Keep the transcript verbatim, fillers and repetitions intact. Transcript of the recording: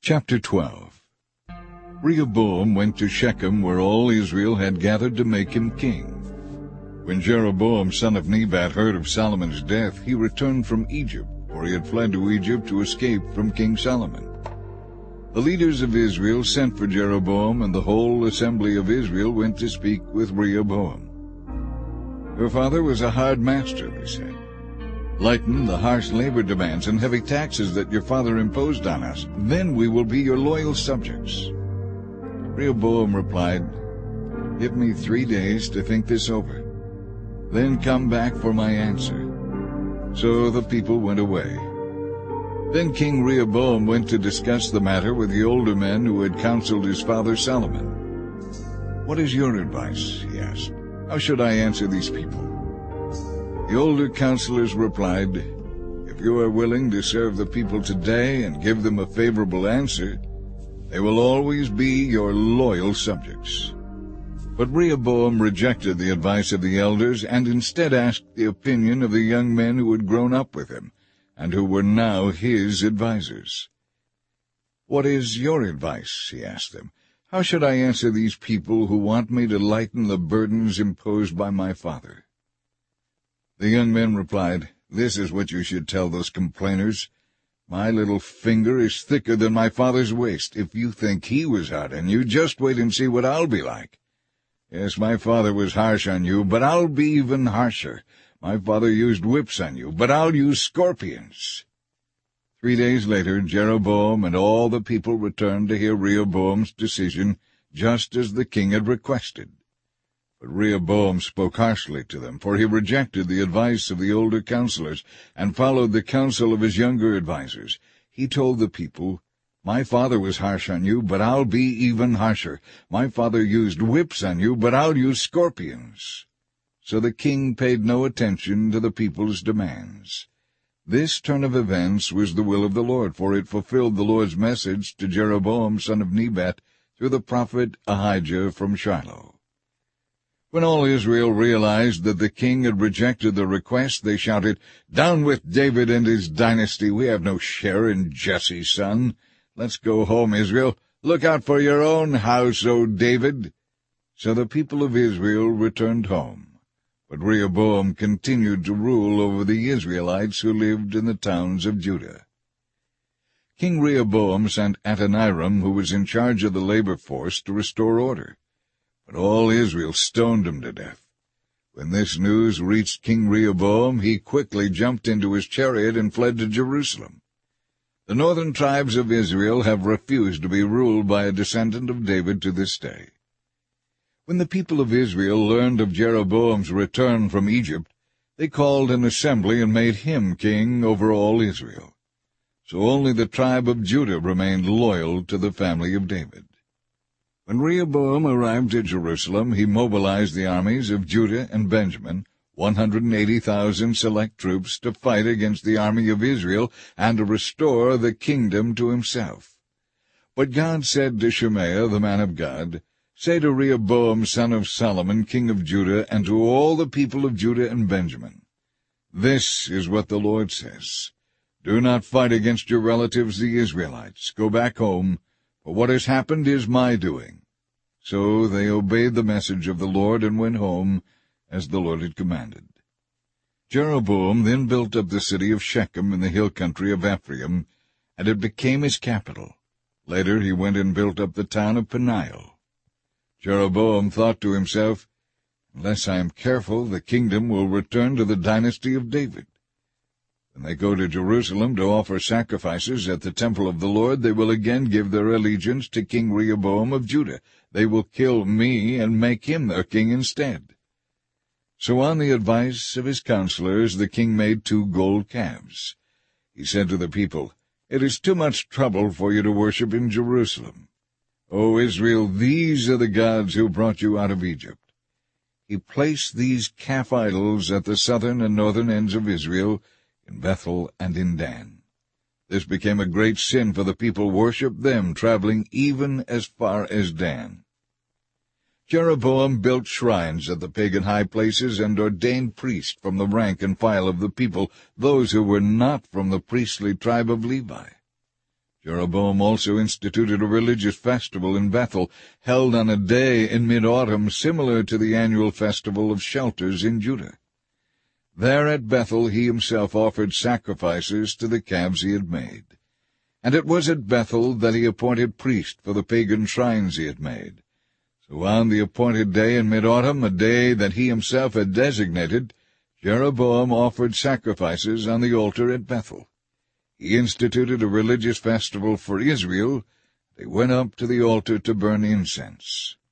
Chapter twelve. Rehoboam went to Shechem, where all Israel had gathered to make him king. When Jeroboam son of Nebat heard of Solomon's death, he returned from Egypt, for he had fled to Egypt to escape from King Solomon. The leaders of Israel sent for Jeroboam, and the whole assembly of Israel went to speak with Rehoboam. "Your father was a hard master," they said. "Lighten the harsh labor demands and heavy taxes that your father imposed on us. Then we will be your loyal subjects." Rehoboam replied, "Give me three days to think this over. Then come back for my answer." So the people went away. Then King Rehoboam went to discuss the matter with the older men who had counseled his father Solomon. "What is your advice?" he asked. "How should I answer these people?" The older counselors replied, "If you are willing to serve the people today and give them a favorable answer, they will always be your loyal subjects." But Rehoboam rejected the advice of the elders and instead asked the opinion of the young men who had grown up with him and who were now his advisers. "What is your advice?" he asked them. "How should I answer these people who want me to lighten the burdens imposed by my father?" The young men replied, "This is what you should tell those complainers. My little finger is thicker than my father's waist. If you think he was hard on you, just wait and see what I'll be like. Yes, my father was harsh on you, but I'll be even harsher. My father used whips on you, but I'll use scorpions." Three days later, Jeroboam and all the people returned to hear Rehoboam's decision, just as the king had requested. But Rehoboam spoke harshly to them, for he rejected the advice of the older counselors and followed the counsel of his younger advisers. He told the people, "My father was harsh on you, but I'll be even harsher. My father used whips on you, but I'll use scorpions." So the king paid no attention to the people's demands. This turn of events was the will of the Lord, for it fulfilled the Lord's message to Jeroboam son of Nebat through the prophet Ahijah from Shiloh. When all Israel realized that the king had rejected the request, they shouted, "Down with David and his dynasty! We have no share in Jesse's son. Let's go home, Israel. Look out for your own house, O David." So the people of Israel returned home. But Rehoboam continued to rule over the Israelites who lived in the towns of Judah. King Rehoboam sent Adoniram, who was in charge of the labor force, to restore order. But all Israel stoned him to death. When this news reached King Rehoboam, he quickly jumped into his chariot and fled to Jerusalem. The northern tribes of Israel have refused to be ruled by a descendant of David to this day. When the people of Israel learned of Jeroboam's return from Egypt, they called an assembly and made him king over all Israel. So only the tribe of Judah remained loyal to the family of David. When Rehoboam arrived at Jerusalem, he mobilized the armies of Judah and Benjamin, one hundred eighty thousand select troops, to fight against the army of Israel and to restore the kingdom to himself. But God said to Shemaiah, the man of God, "Say to Rehoboam son of Solomon, king of Judah, and to all the people of Judah and Benjamin, this is what the Lord says. Do not fight against your relatives the Israelites. Go back home, for what has happened is my doing." So they obeyed the message of the Lord and went home, as the Lord had commanded. Jeroboam then built up the city of Shechem in the hill country of Ephraim, and it became his capital. Later he went and built up the town of Peniel. Jeroboam thought to himself, "Unless I am careful, the kingdom will return to the dynasty of David. When they go to Jerusalem to offer sacrifices at the temple of the Lord, they will again give their allegiance to King Rehoboam of Judah. They will kill me and make him their king instead." So on the advice of his counselors, the king made two gold calves. He said to the people, "It is too much trouble for you to worship in Jerusalem. O Israel, these are the gods who brought you out of Egypt." He placed these calf idols at the southern and northern ends of Israel, in Bethel and in Dan. This became a great sin, for the people worshipped them, traveling even as far as Dan. Jeroboam built shrines at the pagan high places and ordained priests from the rank and file of the people, those who were not from the priestly tribe of Levi. Jeroboam also instituted a religious festival in Bethel, held on a day in mid-autumn similar to the annual festival of shelters in Judah. There at Bethel he himself offered sacrifices to the calves he had made. And it was at Bethel that he appointed priests for the pagan shrines he had made. So on the appointed day in mid-autumn, a day that he himself had designated, Jeroboam offered sacrifices on the altar at Bethel. He instituted a religious festival for Israel. They went up to the altar to burn incense.